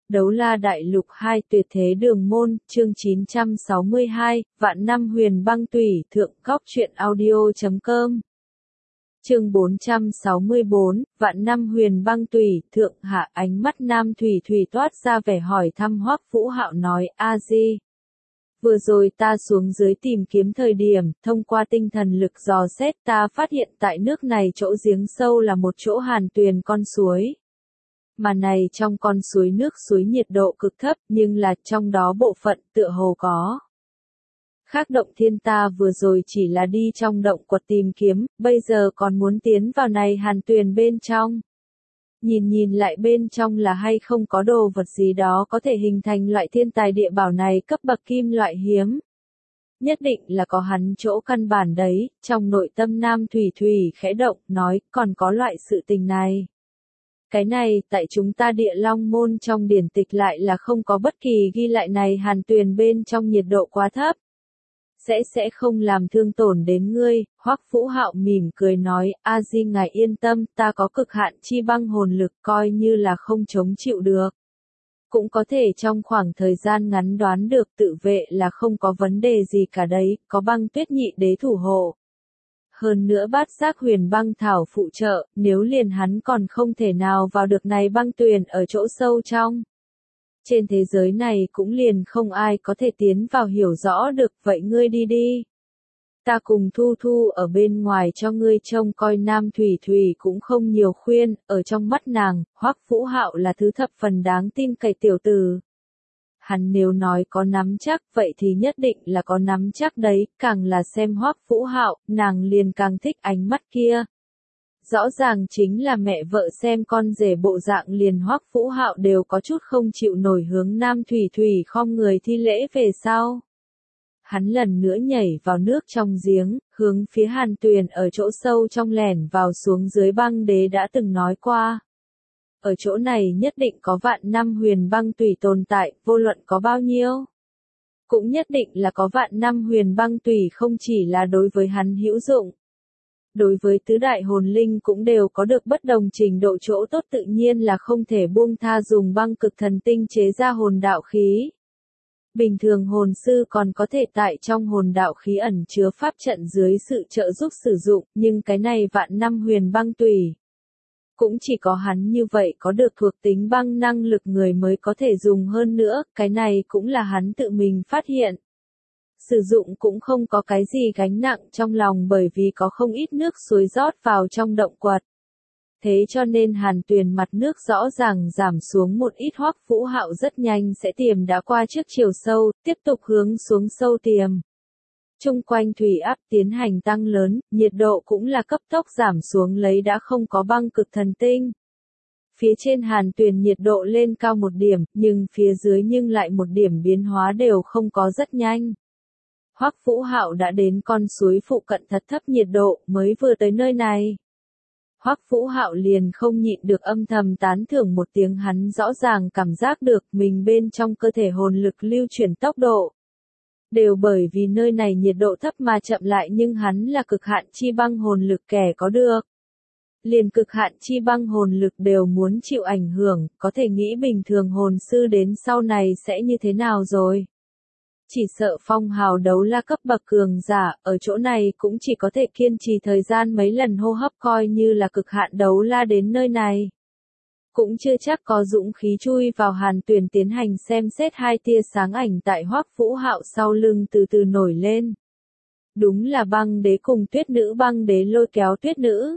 Đấu La Đại Lục 2 Tuyệt Thế Đường Môn, chương 962, Vạn Năm Huyền Băng Tùy, Thượng Góc Truyện Audio.com. Chương 464, Vạn Năm Huyền Băng Tùy, Thượng Hạ. Ánh mắt Nam Thủy Thủy toát ra vẻ hỏi thăm. Hoắc Vũ Hạo nói: "A Di, vừa rồi ta xuống dưới tìm kiếm thời điểm, thông qua tinh thần lực dò xét ta phát hiện tại nước này chỗ giếng sâu là một chỗ hàn tuyền con suối. Mà này trong con suối nước suối nhiệt độ cực thấp, nhưng là trong đó bộ phận tựa hồ có khác động thiên. Ta vừa rồi chỉ là đi trong động quật tìm kiếm, bây giờ còn muốn tiến vào này hàn tuyền bên trong. Nhìn lại bên trong là hay không có đồ vật gì đó có thể hình thành loại thiên tài địa bảo này cấp bậc kim loại hiếm. Nhất định là có hắn chỗ căn bản đấy." Trong nội tâm Nam Thủy Thủy khẽ động, nói: "Còn có loại sự tình này. Cái này tại chúng ta Địa Long môn trong điển tịch lại là không có bất kỳ ghi lại này hàn tuyền bên trong nhiệt độ quá thấp. Sẽ không làm thương tổn đến ngươi." Hoắc Vũ Hạo mỉm cười nói: "A Di ngài yên tâm, ta có cực hạn chi băng hồn lực, coi như là không chống chịu được. Cũng có thể trong khoảng thời gian ngắn đoán được tự vệ là không có vấn đề gì cả đấy, có băng tuyết nhị đế thủ hộ. Hơn nữa bát giác huyền băng thảo phụ trợ, nếu liền hắn còn không thể nào vào được này băng tuyền ở chỗ sâu trong. Trên thế giới này cũng liền không ai có thể tiến vào hiểu rõ được, vậy ngươi đi đi. Ta cùng Thu Thu ở bên ngoài cho ngươi trông coi." Nam Thủy Thủy cũng không nhiều khuyên, ở trong mắt nàng, Hoắc Vũ Hạo là thứ thập phần đáng tin cậy tiểu tử. Hắn nếu nói có nắm chắc, vậy thì nhất định là có nắm chắc đấy, càng là xem Hoắc Vũ Hạo, nàng liền càng thích ánh mắt kia. Rõ ràng chính là mẹ vợ xem con rể bộ dạng, liền Hoắc Vũ Hạo đều có chút không chịu nổi, hướng Nam Thủy Thủy khom người thi lễ về sau. Hắn lần nữa nhảy vào nước trong giếng, hướng phía hàn tuyền ở chỗ sâu trong lẻn vào xuống dưới. Băng đế đã từng nói qua. Ở chỗ này nhất định có vạn năm huyền băng tùy tồn tại, vô luận có bao nhiêu. Cũng nhất định là có vạn năm huyền băng tùy, không chỉ là đối với hắn hữu dụng. Đối với tứ đại hồn linh cũng đều có được bất đồng trình độ chỗ tốt, tự nhiên là không thể buông tha dùng băng cực thần tinh chế ra hồn đạo khí. Bình thường hồn sư còn có thể tại trong hồn đạo khí ẩn chứa pháp trận dưới sự trợ giúp sử dụng, nhưng cái này vạn năm huyền băng tùy. Cũng chỉ có hắn như vậy có được thuộc tính băng năng lực người mới có thể dùng, hơn nữa, cái này cũng là hắn tự mình phát hiện. Sử dụng cũng không có cái gì gánh nặng trong lòng, bởi vì có không ít nước suối rót vào trong động quật. Thế cho nên hàn tuyền mặt nước rõ ràng giảm xuống một ít. Hoắc Vũ Hạo rất nhanh sẽ tiềm đã qua trước chiều sâu, tiếp tục hướng xuống sâu tiềm. Chung quanh thủy áp tiến hành tăng lớn, nhiệt độ cũng là cấp tốc giảm xuống, lấy đã không có băng cực thần tinh. Phía trên hàn tuyền nhiệt độ lên cao một điểm, nhưng phía dưới nhưng lại một điểm biến hóa đều không có, rất nhanh. Hoắc Vũ Hạo đã đến con suối phụ cận thật thấp nhiệt độ, mới vừa tới nơi này. Hoắc Vũ Hạo liền không nhịn được âm thầm tán thưởng một tiếng, hắn rõ ràng cảm giác được mình bên trong cơ thể hồn lực lưu chuyển tốc độ. Đều bởi vì nơi này nhiệt độ thấp mà chậm lại, nhưng hắn là cực hạn chi băng hồn lực kẻ có được. Liền cực hạn chi băng hồn lực đều muốn chịu ảnh hưởng, có thể nghĩ bình thường hồn sư đến sau này sẽ như thế nào rồi. Chỉ sợ phong hào đấu la cấp bậc cường giả, ở chỗ này cũng chỉ có thể kiên trì thời gian mấy lần hô hấp, coi như là cực hạn đấu la đến nơi này. Cũng chưa chắc có dũng khí chui vào hàn tuyền tiến hành xem xét. Hai tia sáng ảnh tại Hoắc Vũ Hạo sau lưng từ từ nổi lên. Đúng là băng đế cùng tuyết nữ. Băng đế lôi kéo tuyết nữ.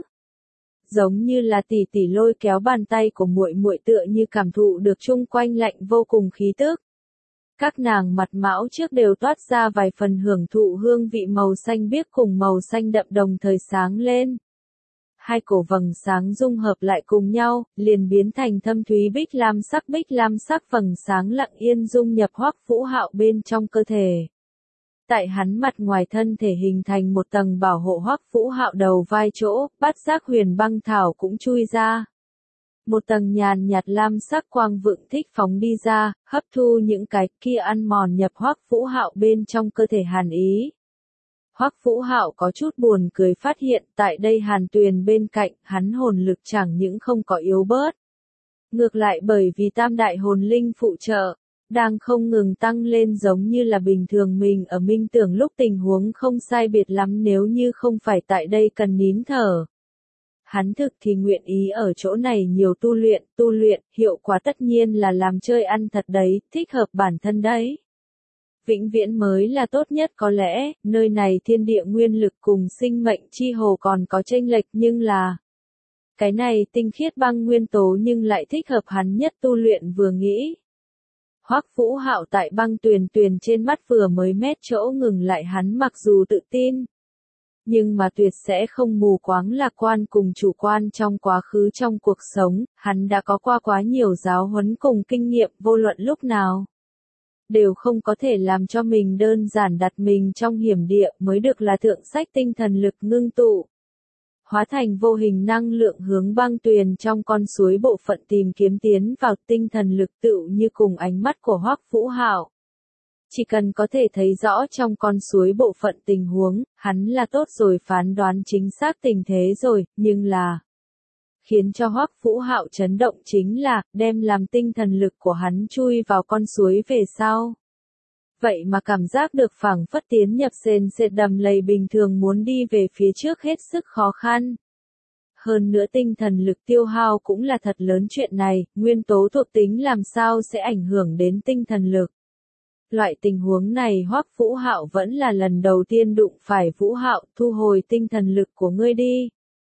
Giống như là tỷ tỷ lôi kéo bàn tay của muội muội, tựa như cảm thụ được chung quanh lạnh vô cùng khí tức. Các nàng mặt mão trước đều toát ra vài phần hưởng thụ, hương vị màu xanh biếc cùng màu xanh đậm đồng thời sáng lên. Hai cổ vầng sáng dung hợp lại cùng nhau, liền biến thành thâm thúy bích lam sắc vầng sáng lặng yên dung nhập Hoắc Vũ Hạo bên trong cơ thể. Tại hắn mặt ngoài thân thể hình thành một tầng bảo hộ Hoắc Vũ Hạo đầu vai chỗ, bát giác huyền băng thảo cũng chui ra. Một tầng nhàn nhạt lam sắc quang vượng thích phóng đi ra, hấp thu những cái kia ăn mòn nhập Hoắc Vũ Hạo bên trong cơ thể hàn ý. Hoắc Vũ Hạo có chút buồn cười, phát hiện tại đây hàn tuyền bên cạnh, hắn hồn lực chẳng những không có yếu bớt. Ngược lại bởi vì tam đại hồn linh phụ trợ, đang không ngừng tăng lên giống như là bình thường mình ở minh tưởng lúc tình huống không sai biệt lắm nếu như không phải tại đây cần nín thở. Hắn thực thì nguyện ý ở chỗ này nhiều tu luyện, hiệu quả tất nhiên là làm chơi ăn thật đấy, thích hợp bản thân đấy. Vĩnh viễn mới là tốt nhất có lẽ, nơi này thiên địa nguyên lực cùng sinh mệnh chi hồ còn có chênh lệch nhưng là cái này tinh khiết băng nguyên tố nhưng lại thích hợp hắn nhất tu luyện vừa nghĩ. Hoắc Vũ Hạo tại băng tuyền tuyền trên mắt vừa mới mét chỗ ngừng lại hắn mặc dù tự tin. Nhưng mà tuyệt sẽ không mù quáng lạc quan cùng chủ quan trong quá khứ trong cuộc sống, hắn đã có qua quá nhiều giáo huấn cùng kinh nghiệm vô luận lúc nào. Đều không có thể làm cho mình đơn giản đặt mình trong hiểm địa mới được là thượng sách tinh thần lực ngưng tụ. Hóa thành vô hình năng lượng hướng băng tuyền trong con suối bộ phận tìm kiếm tiến vào tinh thần lực tựu như cùng ánh mắt của Hoắc Vũ Hạo. Chỉ cần có thể thấy rõ trong con suối bộ phận tình huống, hắn là tốt rồi phán đoán chính xác tình thế rồi, nhưng là khiến cho Hoắc Vũ Hạo chấn động chính là đem làm tinh thần lực của hắn chui vào con suối về sau. Vậy mà cảm giác được phảng phất tiến nhập sền sệt đầm lầy bình thường muốn đi về phía trước hết sức khó khăn. Hơn nữa tinh thần lực tiêu hao cũng là thật lớn chuyện này, nguyên tố thuộc tính làm sao sẽ ảnh hưởng đến tinh thần lực. Loại tình huống này Hoắc Vũ Hạo vẫn là lần đầu tiên đụng phải. Vũ Hạo, thu hồi tinh thần lực của ngươi đi.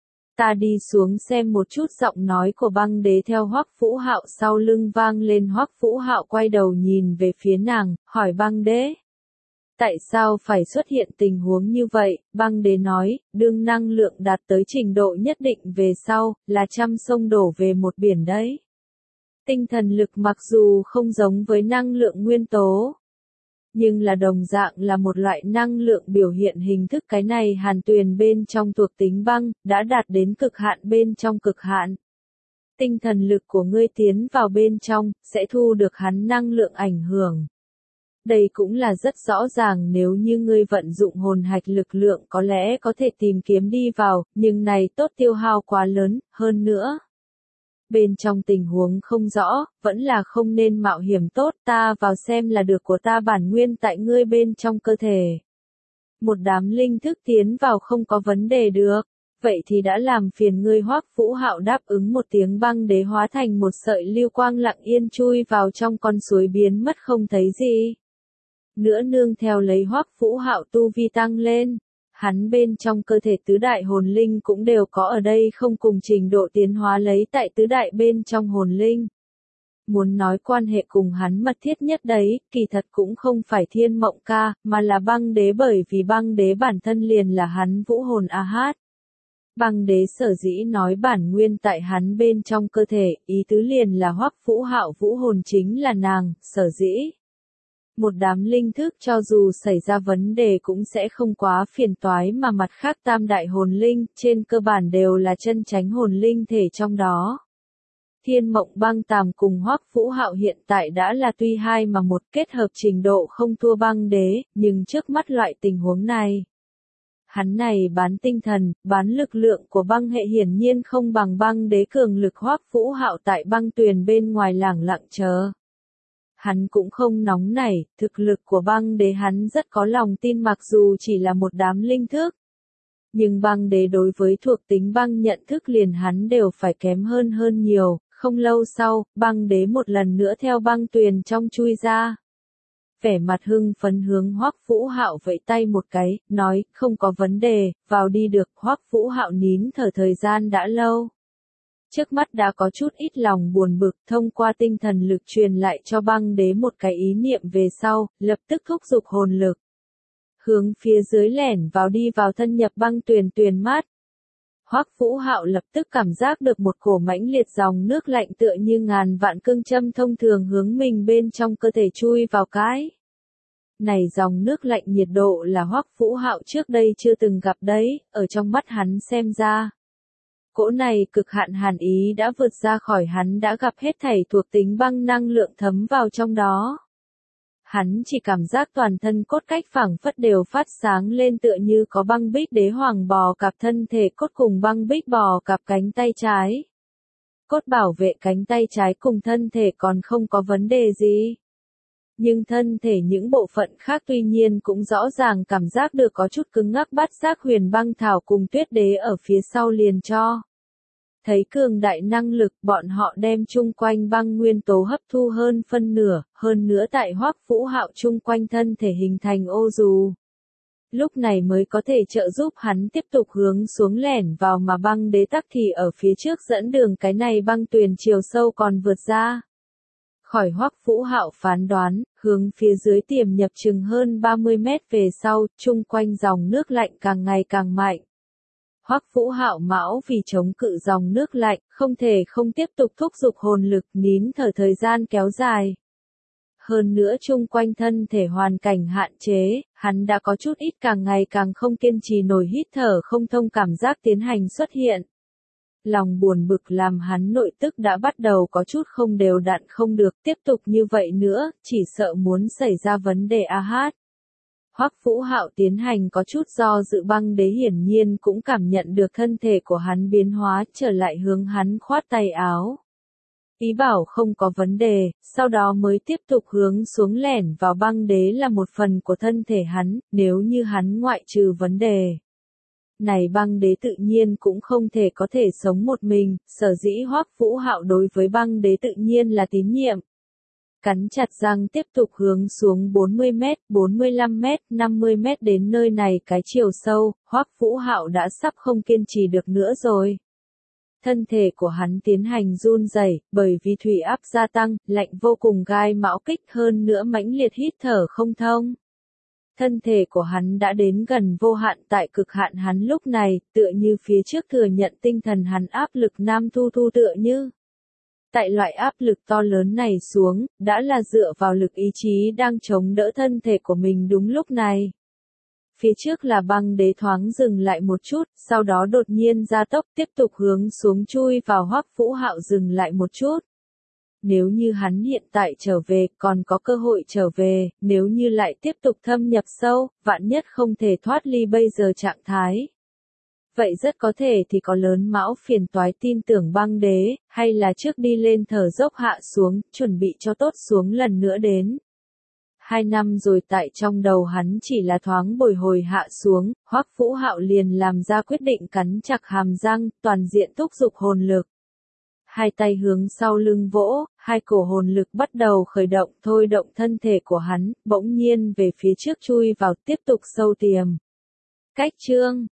Ta đi xuống xem một chút. Giọng nói của băng đế theo Hoắc Vũ Hạo sau lưng vang lên. Hoắc Vũ Hạo quay đầu nhìn về phía nàng, hỏi băng đế. Tại sao phải xuất hiện tình huống như vậy? Băng đế nói, đương năng lượng đạt tới trình độ nhất định về sau, là trăm sông đổ về một biển đấy. Tinh thần lực mặc dù không giống với năng lượng nguyên tố, nhưng là đồng dạng là một loại năng lượng biểu hiện hình thức. Cái này Hàn Tuyền bên trong thuộc tính băng, đã đạt đến cực hạn bên trong cực hạn. Tinh thần lực của ngươi tiến vào bên trong, sẽ thu được hắn năng lượng ảnh hưởng. Đây cũng là rất rõ ràng nếu như ngươi vận dụng hồn hạch lực lượng có lẽ có thể tìm kiếm đi vào, nhưng này tốt tiêu hao quá lớn, hơn nữa. Bên trong tình huống không rõ, vẫn là không nên mạo hiểm tốt, ta vào xem là được của ta bản nguyên tại ngươi bên trong cơ thể. Một đám linh thức tiến vào không có vấn đề được, vậy thì đã làm phiền ngươi. Hoắc Vũ Hạo đáp ứng một tiếng. Băng đế hóa thành một sợi lưu quang lặng yên chui vào trong con suối biến mất không thấy gì. Nữa nương theo lấy Hoắc Vũ Hạo tu vi tăng lên. Hắn bên trong cơ thể tứ đại hồn linh cũng đều có ở đây không cùng trình độ tiến hóa lấy tại tứ đại bên trong hồn linh. Muốn nói quan hệ cùng hắn mật thiết nhất đấy, kỳ thật cũng không phải Thiên Mộng Ca, mà là băng đế, bởi vì băng đế bản thân liền là hắn vũ hồn a hát. Băng đế sở dĩ nói bản nguyên tại hắn bên trong cơ thể, ý tứ liền là Hoắc Vũ Hạo vũ hồn chính là nàng, sở dĩ. Một đám linh thức cho dù xảy ra vấn đề cũng sẽ không quá phiền toái, mà mặt khác tam đại hồn linh, trên cơ bản đều là chân chánh hồn linh thể trong đó. Thiên Mộng Băng Tàm cùng Hoắc Vũ Hạo hiện tại đã là tuy hai mà một, kết hợp trình độ không thua băng đế, nhưng trước mắt loại tình huống này. Hắn này bán tinh thần, bán lực lượng của băng hệ hiển nhiên không bằng băng đế cường lực. Hoắc Vũ Hạo tại băng tuyền bên ngoài lẳng lặng chờ. Hắn cũng không nóng nảy, thực lực của băng đế hắn rất có lòng tin mặc dù chỉ là một đám linh thức. Nhưng băng đế đối với thuộc tính băng nhận thức liền hắn đều phải kém hơn nhiều. Không lâu sau, băng đế một lần nữa theo băng tuyền trong chui ra. Vẻ mặt hưng phấn hướng Hoắc Vũ Hạo vẫy tay một cái, nói, không có vấn đề, vào đi được. Hoắc Vũ Hạo nín thở thời gian đã lâu. Trước mắt đã có chút ít lòng buồn bực, thông qua tinh thần lực truyền lại cho băng đế một cái ý niệm về sau, lập tức thúc giục hồn lực. Hướng phía dưới lẻn vào, đi vào thân nhập băng tuyền mát. Hoắc Vũ Hạo lập tức cảm giác được một cổ mãnh liệt dòng nước lạnh tựa như ngàn vạn cương châm thông thường hướng mình bên trong cơ thể chui vào cái. Này dòng nước lạnh nhiệt độ là Hoắc Vũ Hạo trước đây chưa từng gặp đấy, ở trong mắt hắn xem ra. Cỗ này cực hạn hàn ý đã vượt ra khỏi hắn đã gặp hết thảy thuộc tính băng năng lượng thấm vào trong đó. Hắn chỉ cảm giác toàn thân cốt cách phảng phất đều phát sáng lên tựa như có băng bích đế hoàng bò cạp thân thể cốt cùng băng bích bò cạp cánh tay trái. cốt bảo vệ cánh tay trái cùng thân thể còn không có vấn đề gì. Nhưng thân thể những bộ phận khác tuy nhiên cũng rõ ràng cảm giác được có chút cứng ngắc. Bát giác huyền băng thảo cùng tuyết đế ở phía sau liền cho thấy cường đại năng lực, bọn họ đem chung quanh băng nguyên tố hấp thu hơn nữa tại Hoắc Vũ Hạo chung quanh thân thể hình thành ô dù. Lúc này mới có thể trợ giúp hắn tiếp tục hướng xuống lẻn vào, mà băng đế tắc thì ở phía trước dẫn đường, cái này băng tuyền chiều sâu còn vượt ra khỏi Hoắc Vũ Hạo phán đoán, hướng phía dưới tiềm nhập chừng hơn 30 mét về sau, chung quanh dòng nước lạnh càng ngày càng mạnh. Hoắc Vũ Hạo mão vì chống cự dòng nước lạnh, không thể không tiếp tục thúc giục hồn lực, nín thở thời gian kéo dài. Hơn nữa chung quanh thân thể hoàn cảnh hạn chế, hắn đã có chút ít càng ngày càng không kiên trì nổi, hít thở không thông cảm giác tiến hành xuất hiện. Lòng buồn bực làm hắn nội tức đã bắt đầu có chút không đều đặn, không được tiếp tục như vậy nữa, chỉ sợ muốn xảy ra vấn đề hát. Hoắc Vũ Hạo tiến hành có chút do dự, băng đế hiển nhiên cũng cảm nhận được thân thể của hắn biến hóa, trở lại hướng hắn khoát tay áo. Ý bảo không có vấn đề, sau đó mới tiếp tục hướng xuống lẻn vào. Băng đế là một phần của thân thể hắn, nếu như hắn ngoại trừ vấn đề này, băng đế tự nhiên cũng không thể có thể sống một mình, sở dĩ Hoắc Vũ Hạo đối với băng đế tự nhiên là tín nhiệm. Cắn chặt răng tiếp tục hướng xuống 40 mét, 45 mét, 50 mét đến nơi này cái chiều sâu, Hoắc Vũ Hạo đã sắp không kiên trì được nữa rồi. Thân thể của hắn tiến hành run rẩy, bởi vì thủy áp gia tăng, lạnh vô cùng gai mão kích, hơn nữa mãnh liệt hít thở không thông. Thân thể của hắn đã đến gần vô hạn, tại cực hạn hắn lúc này, tựa như phía trước thừa nhận tinh thần hắn áp lực nam thu thu, tựa như. Tại loại áp lực to lớn này xuống, đã là dựa vào lực ý chí đang chống đỡ thân thể của mình đúng lúc này. Phía trước là băng đế thoáng dừng lại một chút, sau đó đột nhiên gia tốc tiếp tục hướng xuống chui vào. Hoắc Vũ Hạo dừng lại một chút. Nếu như hắn hiện tại trở về, còn có cơ hội trở về, nếu như lại tiếp tục thâm nhập sâu, vạn nhất không thể thoát ly bây giờ trạng thái. Vậy rất có thể thì có lớn mão phiền toái, tin tưởng băng đế, hay là trước đi lên thở dốc hạ xuống, chuẩn bị cho tốt xuống lần nữa đến. 2 năm rồi, tại trong đầu hắn chỉ là thoáng bồi hồi hạ xuống, Hoắc Vũ Hạo liền làm ra quyết định, cắn chặt hàm răng, toàn diện thúc giục hồn lực. Hai tay hướng sau lưng vỗ, hai cổ hồn lực bắt đầu khởi động, thôi động thân thể của hắn, bỗng nhiên về phía trước chui vào, tiếp tục sâu tiềm. Cách chương